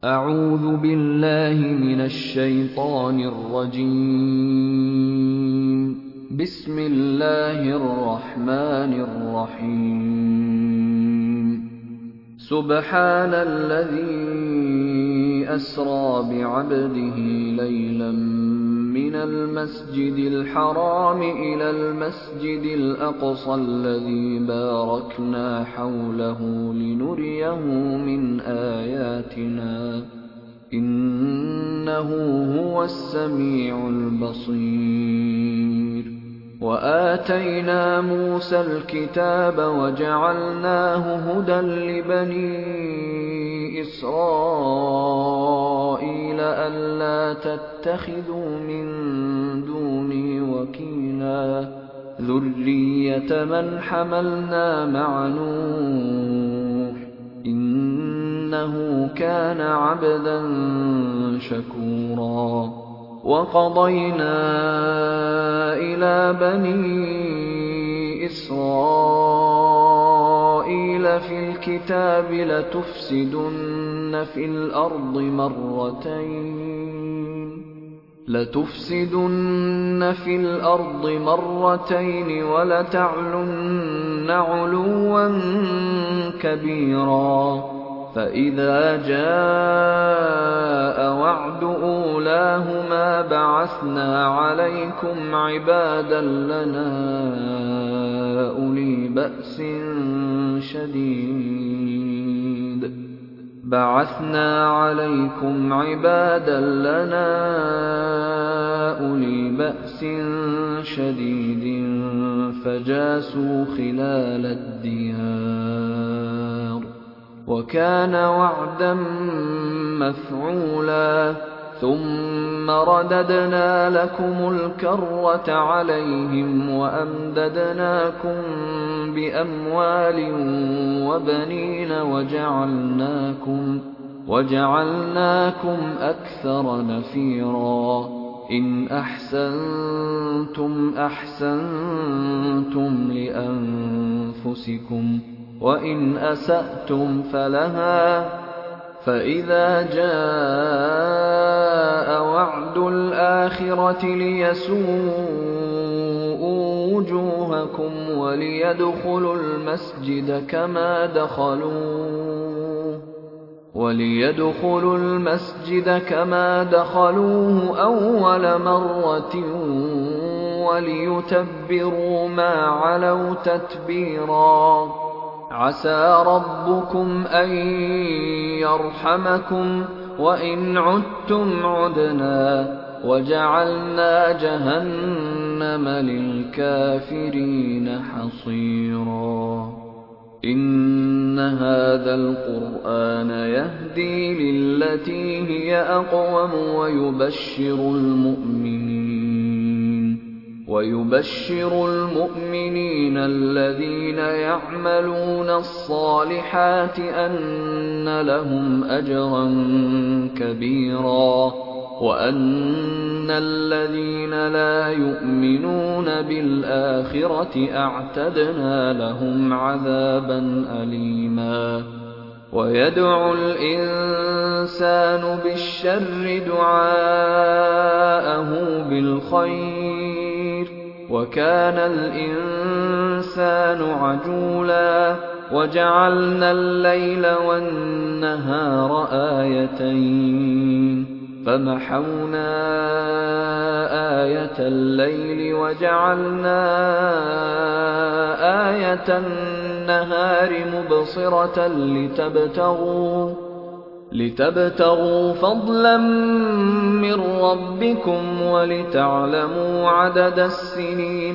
أعوذ بالله من الشيطان الرجيم. بسم الله الرحمن الرحيم. سبحان الذي أسرى بعبده ليلا من المسجد الحرام إلى المسجد الأقصى الذي باركنا حوله لنريه من آياتنا إنه هو السميع البصير. وآتينا موسى الكتاب وجعلناه هدى لبني إسرائيل ألا تتخذوا من دوني وكيلا ذرية من حملنا مع نوح إنه كان عبدا شكورا. وقضينا إلى بني إسرائيل في الكتاب لتفسدن في الأرض مرتين ولتعلن علوا كبيرا. فإذا جاء وعد أولاهما بعثنا عليكم عبادا لنا أولي بأس شديد فجاسوا خلال الديار وكان وعدا مفعولا. ثم رددنا لكم الكرة عليهم وأمددناكم بأموال وبنين وجعلناكم أكثر نفيرا. إن أحسنتم أحسنتم لأنفسكم وإن أسأتم فلها. فإذا جاء وعد الآخرة ليسوءوا وجوهكم وليدخلوا المسجد كما دخلوه أول مرة وليتبروا ما علوا تتبيرا. عسى ربكم أن يرحمكم وإن عدتم عدنا وجعلنا جهنم للكافرين حصيرا. إن هذا القرآن يهدي للتي هي أقوم ويبشر المؤمنين الذين يعملون الصالحات أن لهم أجرا كبيرا وأن الذين لا يؤمنون بالآخرة أعتدنا لهم عذابا أليما. ويدعو الإنسان بالشر دعاءه بالخير وكان الإنسان عجولا. وجعلنا الليل والنهار آيتين فمحونا آية الليل وجعلنا آية النهار مبصرة لتبتغوا فضلا من ربكم ولتعلموا عدد السنين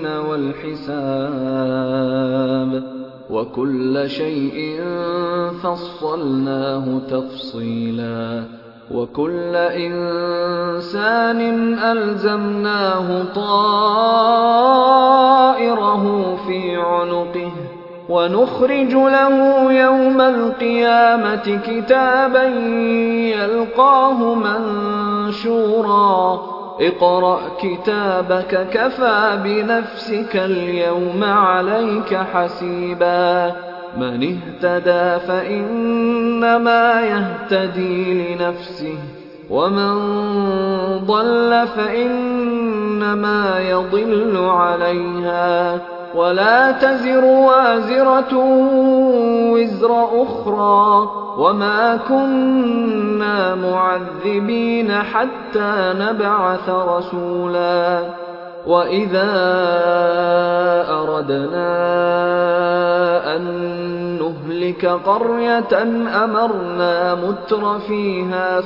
والحساب وكل شيء فصلناه تفصيلا. وكل إنسان ألزمناه طائره في عنقه ونخرج له يوم القيامة كتابا يلقاه منشورا. اقرأ كتابك كفى بنفسك اليوم عليك حسيبا. من اهتدى فإنما يهتدي لنفسه ومن ضل فإنما يضل عليها ولا تزر وازرة وزر أخرى وما كنا معذبين حتى نبعث رسولا وإذا أردنا أن نهلك قرية أمرنا متر فيها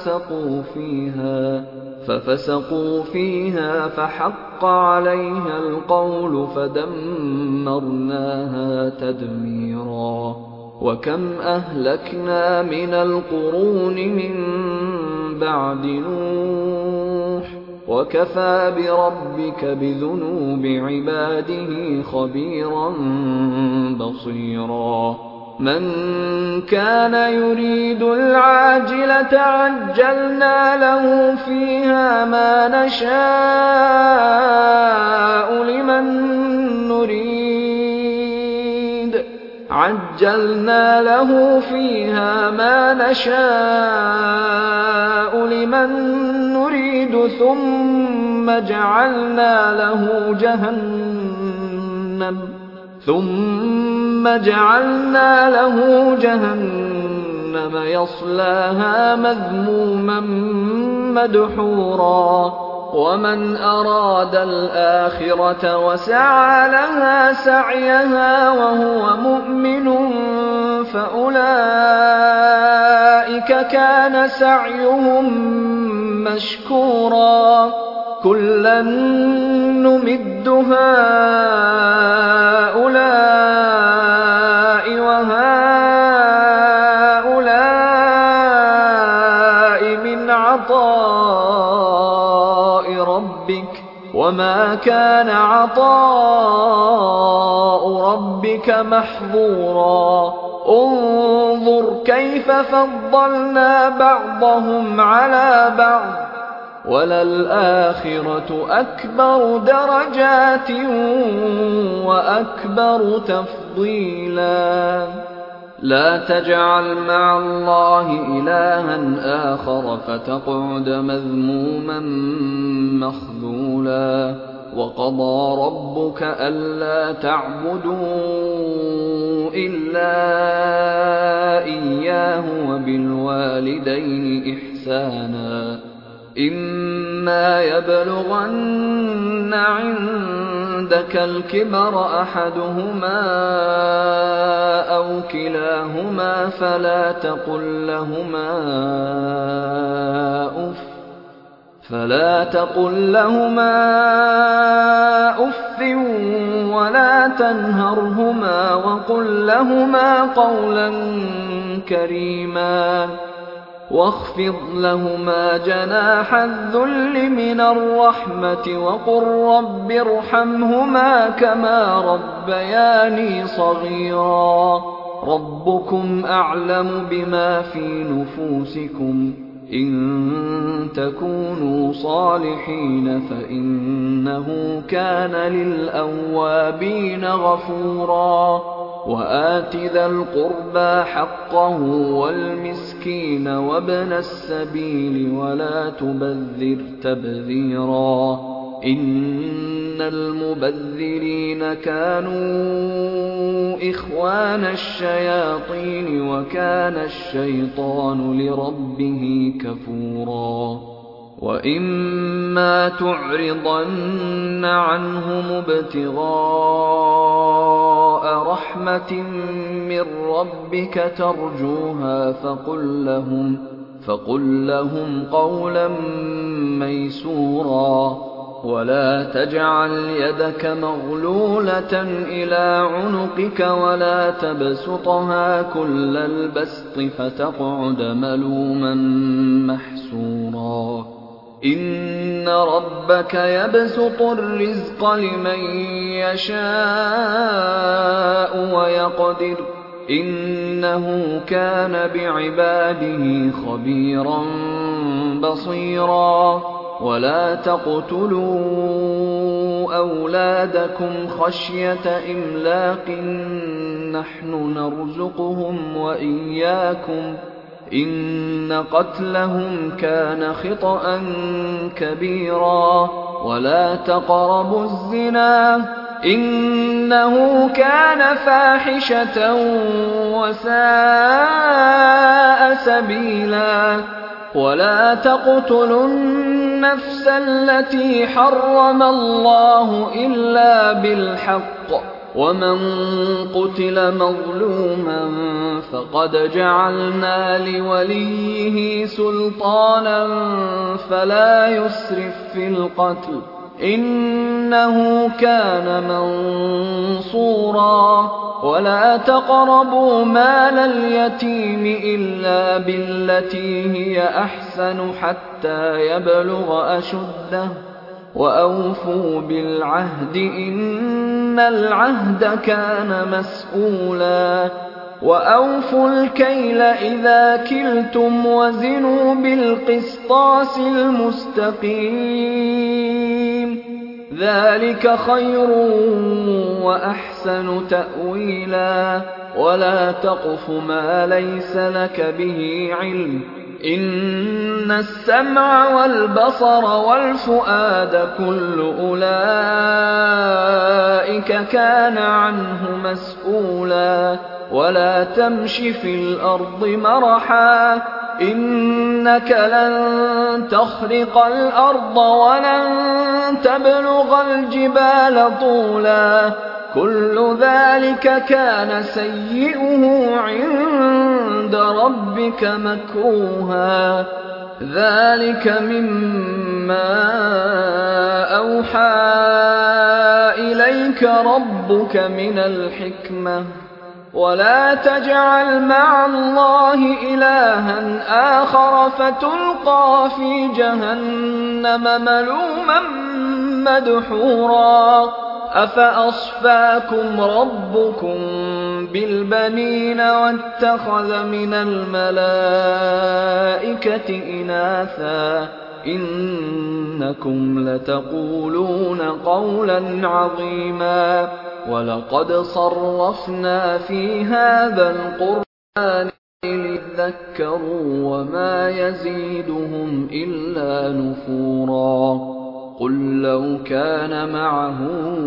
ففسقوا فيها فحق عليها القول فدمرناها تدميرا وكم أهلكنا من القرون من بعد نوح وكفى بربك بذنوب عباده خبيرا بصيرا من كان يريد العاجلة عجلنا له فيها ما نشاء لمن نريد ثم جعلنا له جهنم يصلاها مذموما مدحورا ومن أراد الآخرة وسعى لها سعيها وهو مؤمن فأولئك كان سعيهم مشكورا كلا نمد هؤلاء وهؤلاء من عطاء ربك وما كان عطاء ربك محظورا انظر كيف فضلنا بعضهم على بعض وللآخرة أكبر درجات وأكبر تفضيلا لا تجعل مع الله إلها آخر فتقعد مذموما مخذولا وقضى ربك ألا تعبدوا إلا إياه وبالوالدين إحسانا إما يبلغن عندك الكبر أحدهما أو كلاهما فلا تقل لهما أف ولا تنهرهما وقل لهما قولا كريما واخفض لهما جناح الذل من الرحمة وقل رب ارحمهما كما ربياني صغيرا ربكم أعلم بما في نفوسكم إن تكونوا صالحين فإنه كان للأوابين غفورا وآت ذا القربى حقه والمسكين وابن السبيل ولا تبذر تبذيرا إن المبذرين كانوا إخوان الشياطين وكان الشيطان لربه كفورا وإما تعرضن عنهم ابتغاء رحمة من ربك ترجوها فقل لهم قولا ميسورا ولا تجعل يدك مغلولة إلى عنقك ولا تبسطها كل البسط فتقعد ملوما محسورا إن ربك يبسط الرزق لمن يشاء ويقدر إنه كان بعباده خبيرا بصيرا ولا تقتلوا أولادكم خشية إملاق نحن نرزقهم وإياكم إن قتلهم كان خطأ كبيرا ولا تقربوا الزنا إنه كان فاحشة وساء سبيلا ولا تقتلوا النفس التي حرم الله إلا بالحق ومن قتل مظلوما فقد جعلنا لوليه سلطانا فلا يسرف في القتل إنه كان منصورا ولا تقربوا مال اليتيم إلا بالتي هي أحسن حتى يبلغ أشده وأوفوا بالعهد إن العهد كان مسؤولا وأوفوا الكيل إذا كلتم وزنوا بالقسطاس المستقيم ذلك خير وأحسن تأويلا ولا تقف ما ليس لك به علم إن السمع والبصر والفؤاد كل أولئك كان عنه مسؤولا ولا تمش في الأرض مرحا إنك لن تخرق الأرض ولن تبلغ الجبال طولا كل ذلك كان سيئه عند ربك مكروها ذلك مما أوحى إليك ربك من الحكمة ولا تجعل مع الله إلها آخر فتلقى في جهنم ملوما مدحورا أفأصفاكم ربكم بالبنين واتخذ من الملائكة إناثا إنكم لتقولون قولا عظيما ولقد صرفنا في هذا القرآن ليذكروا وما يزيدهم إلا نفورا قل لو كان معه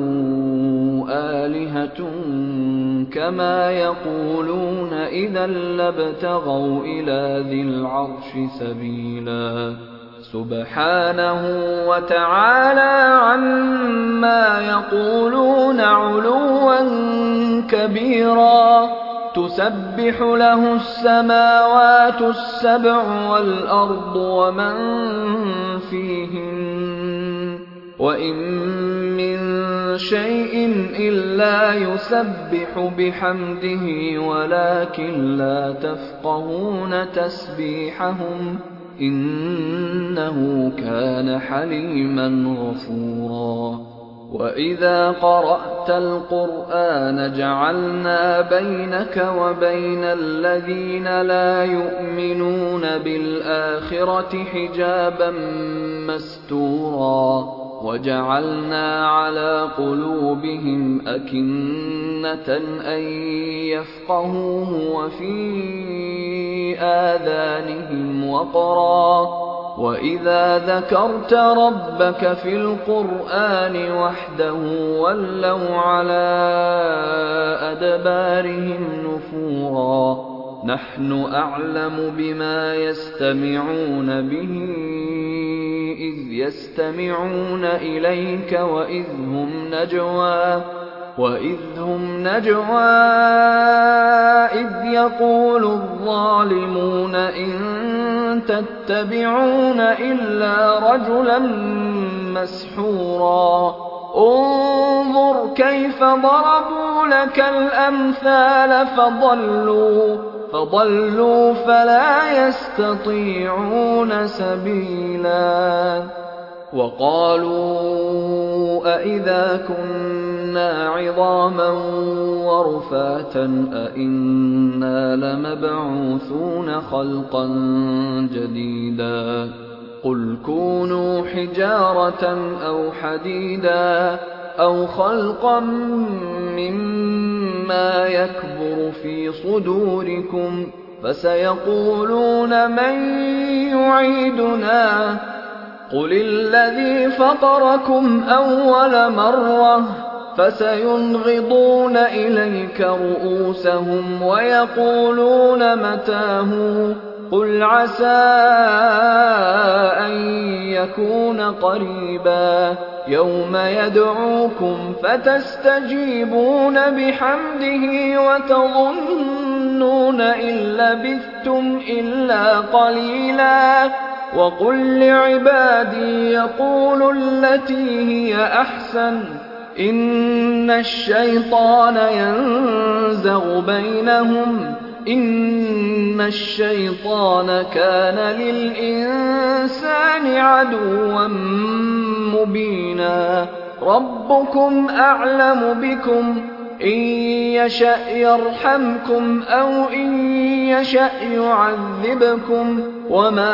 آلهة كما يقولون إذا لابتغوا إلى ذي العرش سبيلا سبحانه وتعالى عما يقولون علوا كبيرا تسبح له السماوات السبع والأرض ومن فيهن وإن من شيء إلا يسبح بحمده ولكن لا تفقهون تسبيحهم إنه كان حليما غفورا وإذا قرأت القرآن جعلنا بينك وبين الذين لا يؤمنون بالآخرة حجابا مستورا وجعلنا على قلوبهم أكنة أن يفقهوه وفي آذانهم وقرا وإذا ذكرت ربك في القرآن وحده ولوا على أدبارهم نفورا نحن أعلم بما يستمعون به إذ يستمعون إليك وإذ هم نجوى إذ يقول الظالمون إن تتبعون إلا رجلا مسحورا انظر كيف ضربوا لك الأمثال فضلوا فلا يستطيعون سبيلا وقالوا أئذا كنا عظاما ورفاتا أئنا لمبعوثون خلقا جديدا قل كونوا حجارة أو حديدا أو خلقا مما مما يكبر في صدوركم فسيقولون من يعيدنا قل الذي فطركم أول مرة فسينغضون إليك رؤوسهم ويقولون متى هو قل عسى أن يكون قريبا يوم يدعوكم فتستجيبون بحمده وتظنون إن لبثتم إلا قليلا وقل لعبادي يقولوا التي هي أحسن إن الشيطان ينزغ بينهم إن الشيطان كان للإنسان عدوا مبينا ربكم أعلم بكم إن يشأ يرحمكم أو إن يشأ يعذبكم وما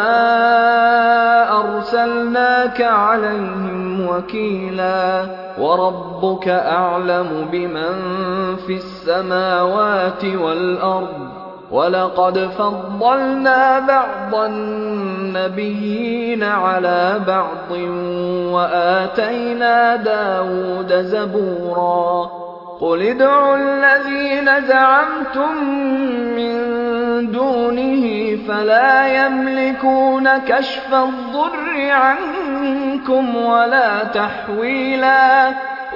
أرسلناك عليهم وكيلا وربك أعلم بمن في السماوات والأرض ولقد فضلنا بعض النبيين على بعض وآتينا داود زبورا قل ادعوا الذين زعمتم من دونه فلا يملكون كشف الضر عنكم ولا تحويلا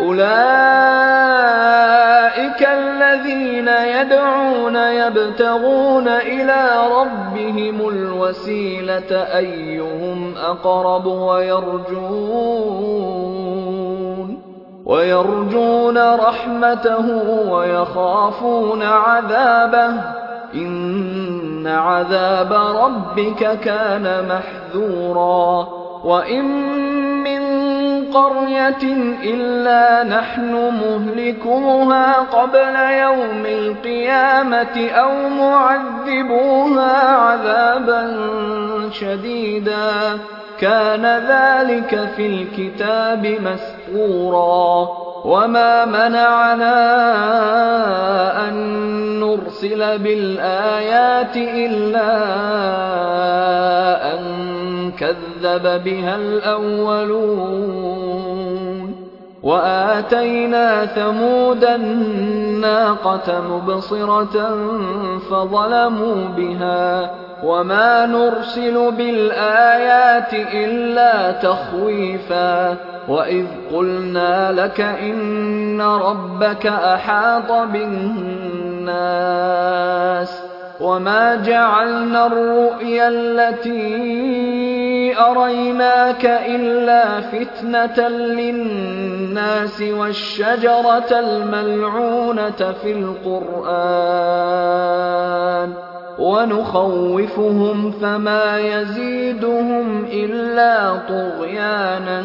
أولئك الذين يدعون يبتغون إلى ربهم الوسيلة أيهم أقرب ويرجون رحمته ويخافون عذابه إن عذاب ربك كان محذورا وإن من قرية إلا نحن مهلكوها قبل يوم القيامة أو معذبوها عذابا شديدا كان ذلك في الكتاب مسطورا وما منعنا أن نرسل بالآيات إلا أن كذب بها الأولون وآتينا ثمود الناقة مبصرة فظلموا بها وما نرسل بالآيات إلا تخويفا وإذ قلنا لك إن ربك أحاط بالناس وما جعلنا الرؤيا التي أريناك إلا فتنة للناس والشجرة الملعونة في القرآن ونخوفهم فما يزيدهم إلا طغيانا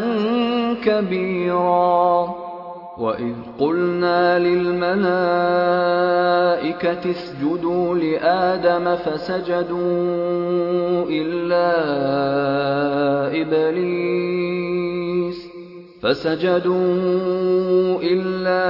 كبيرا وإذ قلنا للملائكة اسجدوا لآدم فسجدوا إلا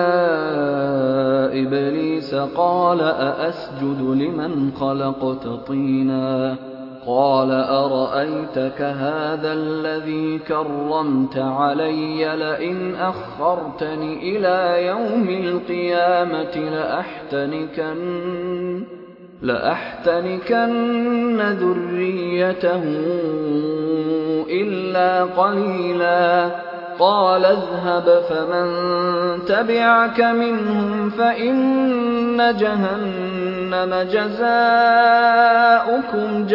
إبليس قال أأسجد لمن خلقت طينا قال أرأيتك هذا الذي كرمت علي لئن أخرتني إلى يوم القيامة لأحتنكن ذريته إلا قليلا قال اذهب فمن تبعك منهم فإن جهنم جزاؤكم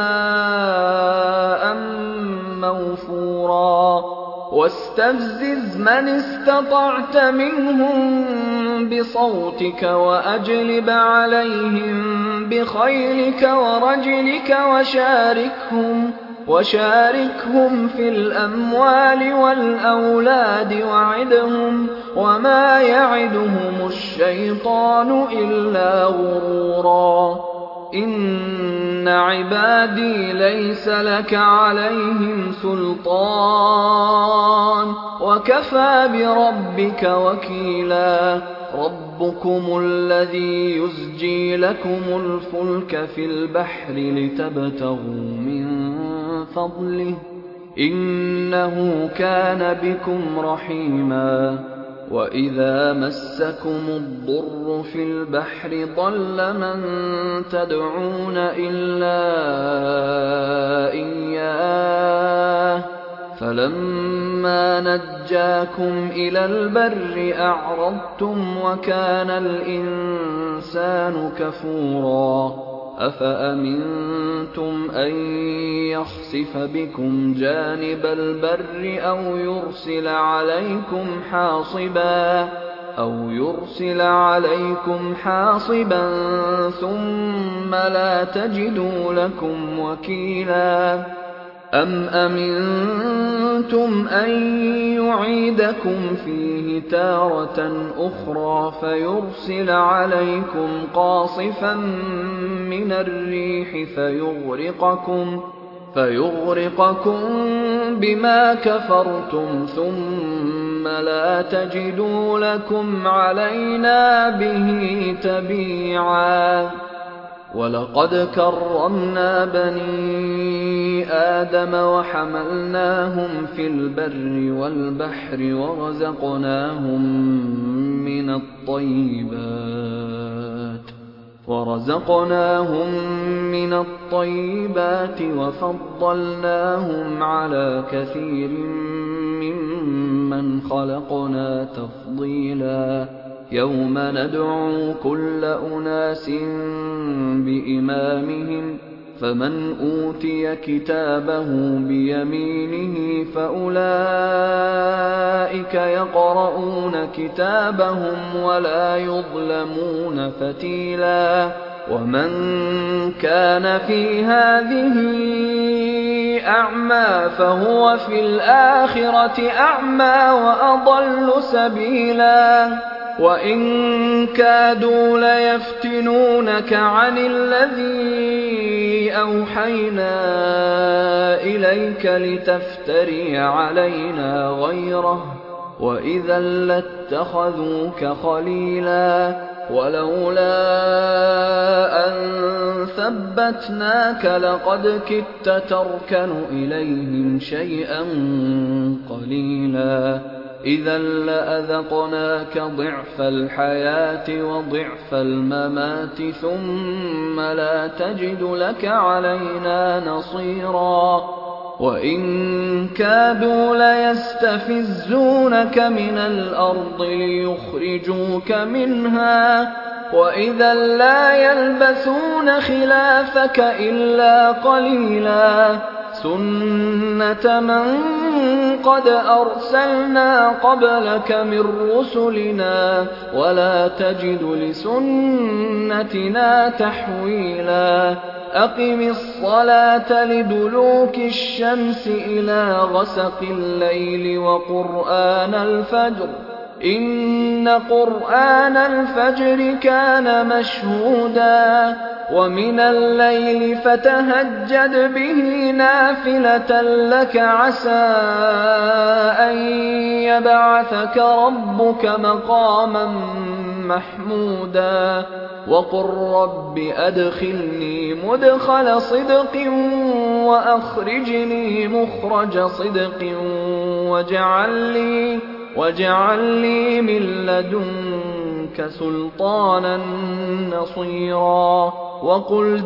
جزاء موفورا واستفزز من استطعت منهم بصوتك وأجلب عليهم بخيلك ورجلك وشاركهم في الأموال والأولاد وعدهم وما يعدهم الشيطان إلا غرورا إِنَّ عِبَادِي لَيْسَ لَكَ عَلَيْهِمْ سُلْطَانٌ وَكَفَىٰ بِرَبِّكَ وَكِيلًا رَبُّكُمُ الَّذِي يُزْجِي لَكُمُ الْفُلْكَ فِي الْبَحْرِ لِتَبْتَغُوا مِن فَضْلِهِ إِنَّهُ كَانَ بِكُمْ رَحِيمًا وَإِذَا مَسَّكُمُ الضُّرُّ فِي الْبَحْرِ ضَلَّ مَن تَدْعُونَ إِلَّا إِيَّاهُ فَلَمَّا نَجَّاكُمْ إِلَى الْبَرِّ أَعْرَضْتُمْ وَكَانَ الْإِنسَانُ كَفُورًا أَفَأَمِنتُمْ أَن يَخْسِفَ بِكُمْ جَانِبَ الْبَرِّ أَوْ يُرْسِلَ عَلَيْكُمْ حَاصِبًا ثُمَّ لَا تَجِدُوا لَكُمْ وَكِيلًا أَمْ أَمِنتُمْ أَن يُعِيدَكُمْ فِيهِ تَارَةً أُخْرَىٰ فَيُرْسِلَ عَلَيْكُمْ قَاصِفًا مِّنَ الرِّيحِ فَيُغْرِقَكُم بِمَا كَفَرْتُمْ ثُمَّ لَا تَجِدُوا لَكُمْ عَلَيْنَا بِهِ تَبِيعًا وَلَقَدْ كَرَّمْنَا بَنِي آدَمَ وَحَمَلْنَاهُمْ فِي الْبَرِّ وَالْبَحْرِ وَرَزَقْنَاهُم مِّنَ الطَّيِّبَاتِ وَفَضَّلْنَاهُمْ عَلَىٰ كَثِيرٍ مِّمَّنْ خَلَقْنَا تَفْضِيلًا يَوْمَ نَدْعُو كُلَّ أُنَاسٍ بِإِمَامِهِمْ فَمَنْ أُوتِيَ كِتَابَهُ بِيَمِينِهِ فَأُولَٰئِكَ يَقْرَءُونَ كِتَابَهُمْ وَلَا يُظْلَمُونَ فَتِيلًا وَمَن كَانَ فِي هَٰذِهِ أَعْمَىٰ فَهُوَ فِي الْآخِرَةِ أَعْمَىٰ وَأَضَلُّ سَبِيلًا وَإِن كَادُوا لَيَفْتِنُونَكَ عَنِ الَّذِي أَوْحَيْنَا إِلَيْكَ لِتَفْتَرِيَ عَلَيْنَا غَيْرَهُ وَإِذًا لَّاتَّخَذُوكَ خَلِيلًا وَلَوْلَا أَن ثَبَّتْنَاكَ لَقَدْ كِدتَّ تَرْكَنُ إِلَيْهِمْ شَيْئًا قَلِيلًا إِذًا لَّأَذَقْنَاكَ ضِعْفَ الْحَيَاةِ وَضِعْفَ الْمَمَاتِ ثُمَّ لَا تَجِدُ لَكَ عَلَيْنَا نَصِيرًا وَإِن كَادُوا لَيَسْتَفِزُّونَكَ مِنَ الْأَرْضِ لِيُخْرِجُوكَ مِنْهَا وَإِذًا لَّا يَلْبَثُونَ خِلَافَكَ إِلَّا قَلِيلًا سُنَّةَ مَن قَدْ أَرْسَلْنَا قَبْلَكَ مِن رُّسُلِنَا وَلَا تَجِدُ لِسُنَّتِنَا تَحْوِيلًا أَقِمِ الصَّلَاةَ لِدُلُوكِ الشَّمْسِ إِلَىٰ غَسَقِ اللَّيْلِ وَقُرْآنَ الْفَجْرِ إِنَّ قُرْآنَ الْفَجْرِ كَانَ مَشْهُودًا وَمِنَ اللَّيْلِ فَتَهَجَّدْ بِهِ نَافِلَةً لَّكَ عَسَىٰ أَن يَبْعَثَكَ رَبُّكَ مَقَامًا مَّحْمُودًا وَقُل رَّبِّ أَدْخِلْنِي مُدْخَلَ صِدْقٍ وَأَخْرِجْنِي مُخْرَجَ صِدْقٍ وَاجْعَل لِّي مِن لَّدُنكَ سُلْطَانًا نَّصِيرًا وَقُلْ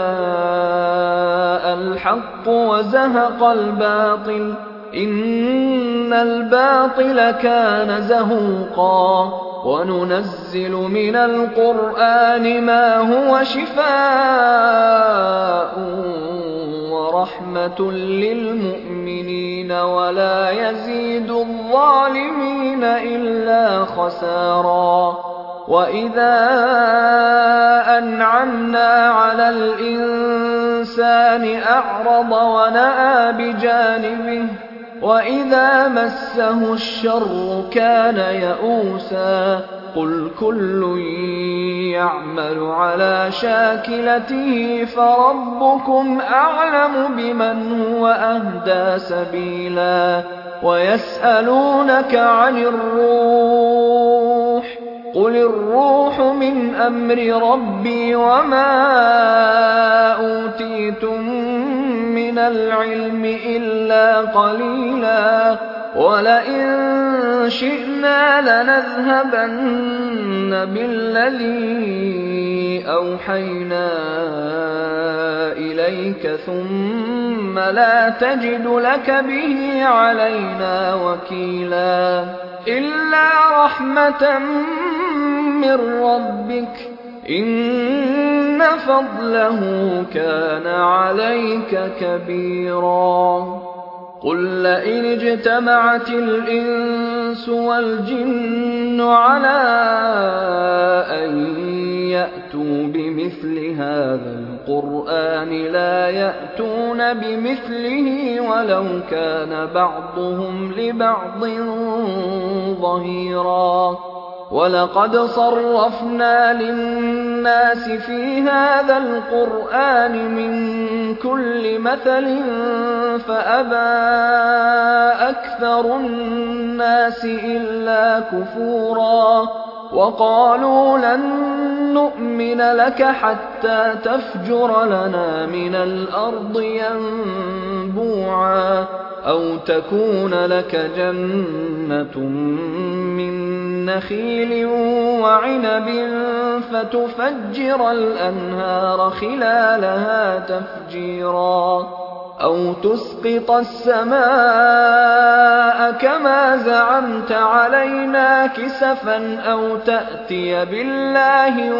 جَاءَ الْحَقُّ وَزَهَقَ الْبَاطِلُ إِنَّ الْبَاطِلَ كَانَ زَهُوقًا وَنُنَزِّلُ مِنَ الْقُرْآنِ مَا هُوَ شِفَاءٌ وَرَحْمَةٌ لِّلْمُؤْمِنِينَ وَلَا يَزِيدُ الظَّالِمِينَ إِلَّا خَسَارًا وَإِذَا أَنْعَمْنَا عَلَى الْإِنسَانِ أَعْرَضَ وَنَأَىٰ بِجَانِبِهِ وإذا مسه الشر كان يئوسا قل كل يعمل على شاكلته فربكم أعلم بمن هو أهدى سبيلا ويسألونك عن الروح قل الروح من أمر ربي وما أوتيتم من العلم إلا قليلا ولئن شئنا لنذهبن بالذي أوحينا إليك ثم لا تجد لك به علينا وكيلا إلا رحمة من ربك إن فضله كان عليك كبيرا قل لئن اجتمعت الإنس والجن على أن يأتوا بمثل هذا القرآن لا يأتون بمثله ولو كان بعضهم لبعض ظهيرا ولقد صرفنا للناس في هذا القرآن من كل مثل فأبى أكثر الناس إلا كفورا وقالوا لن نؤمن لك حتى تفجر لنا من الأرض ينبوعا أو تكون لك جنة من نخيل وعنب فتفجر الأنهار خلالها تفجيرا أو تسقط السماء كما زعمت علينا كسفا أو تأتي بالله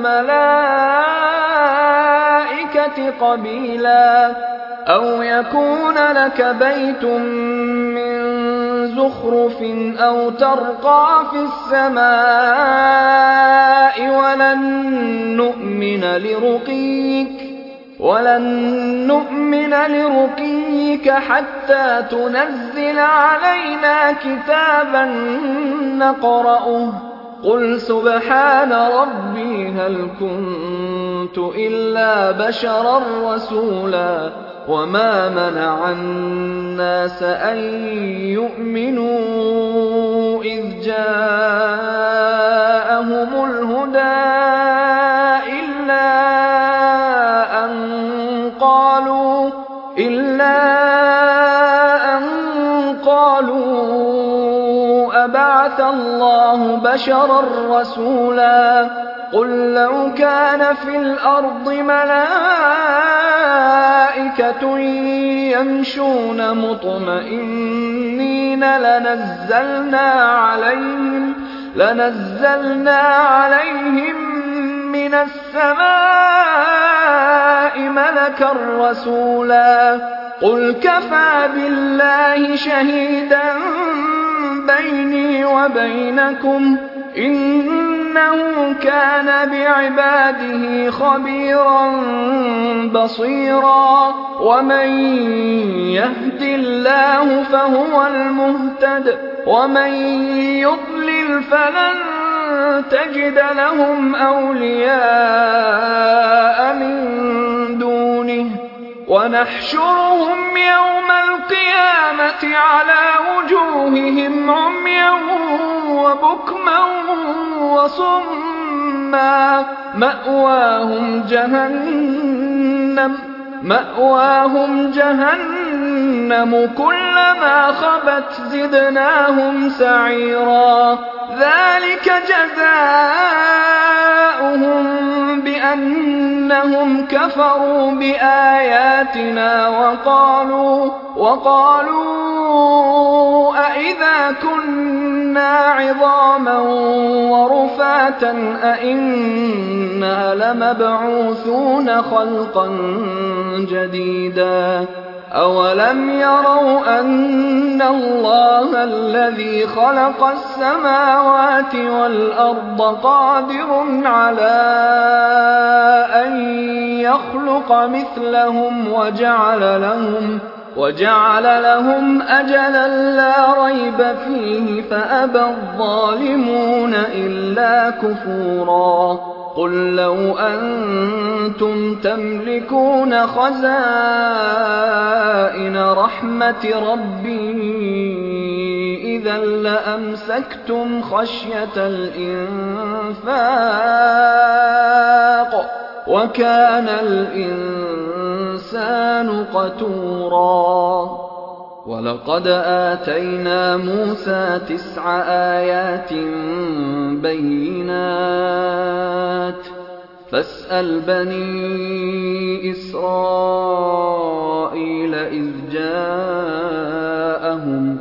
والملائكة قبيلا أو يكون لك بيت من زخرف أو ترقى في السماء ولن نؤمن لرقيك حتى تنزل علينا كتابا نقرأه قل سبحان ربي هل كنت إلا بشرا رسولا وما منع الناس أن يؤمنوا إذ جاءهم الهدى إلا أن قالوا أبعث الله بشرا رسولا قل لو كان في الأرض ملائكة يمشون مطمئنين لنزلنا عليهم من السماء ملكا رسولا قل كفى بالله شهيدا بيني وبينكم إنه كان بعباده خبيرا بصيرا ومن يهد الله فهو المهتد ومن يضلل فلن تجد لهم أولياء من دونه ونحشرهم يوم القيامة على وجوههم عميا وبكما وصما مأواهم جهنم كلما خبت زدناهم سعيرا ذلك جزاؤهم بأنهم كفروا بآياتنا وقالوا أئذا كنا عظاما ورفاتا أئنا لمبعوثون خلقا جديدا أولم يروا أن الله الذي خلق السماوات والأرض قادر على أن يخلق مثلهم وجعل لهم أجلا لا ريب فيه فأبى الظالمون إلا كفورا قل لو أنتم تملكون خزائن رحمة ربي إذا لأمسكتم خشية الإنفاق وكان الإنسان قتورا ولقد آتينا موسى 9 آيات بينات فاسأل بني إسرائيل إذ جاءهم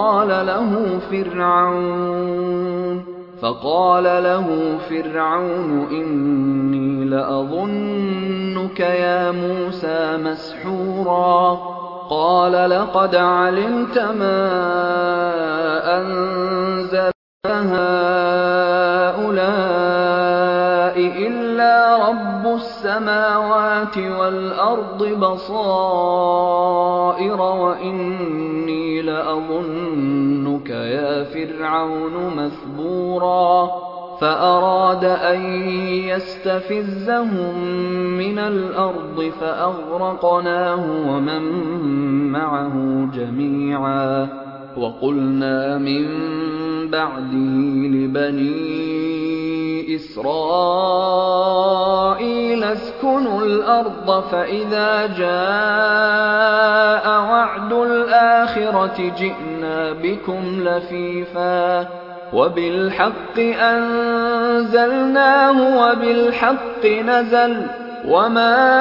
فقال له فرعون إني لأظنك يا موسى مسحورا قال لقد علمت ما أنزل هؤلاء إلا رب السماوات والأرض بصائر وإني لأظنك يا فرعون مثبورا فأراد أن يستفزهم من الأرض فأغرقناه ومن معه جميعا وقلنا من بعده لبني إسرائيل اسكنوا الأرض فإذا جاء وعد الآخرة جئنا بكم لفيفا وبالحق أنزلناه وبالحق نزل وما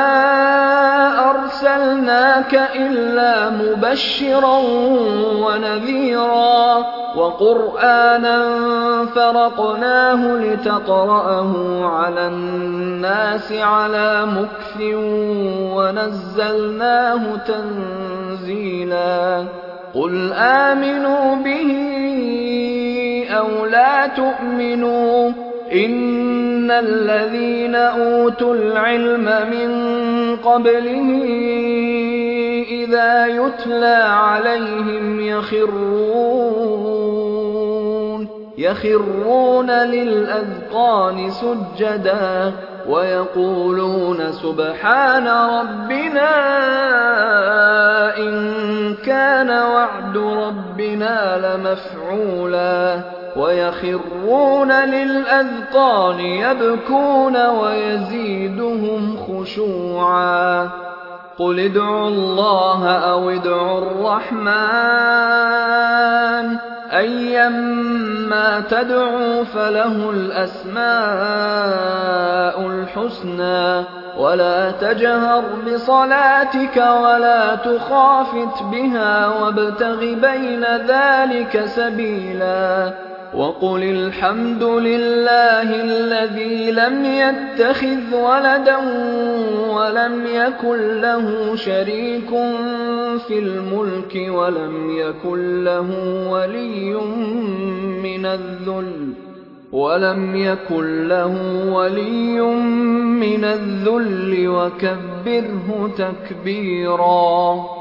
أرسلناك إلا مبشرا ونذيرا وقرآنا فرقناه لتقرأه على الناس على مكث ونزلناه تنزيلا قل آمنوا به أو لا تؤمنوا إن الذين أوتوا العلم من قبله إذا يتلى عليهم يخرون للأذقان سجدا ويقولون سبحان ربنا إن كان وعد ربنا لمفعولا ويخرون للأذقان يبكون ويزيدهم خشوعا قل ادعوا الله أو ادعوا الرحمن أيما تدعوا فله الأسماء الحسنى ولا تجهر بصلاتك ولا تخافت بها وابتغ بين ذلك سبيلا وقل الحمد لله الذي لم يتخذ ولدا ولم يكن له شريك في الملك ولم يكن له ولي من الذل وكبره تكبيرا.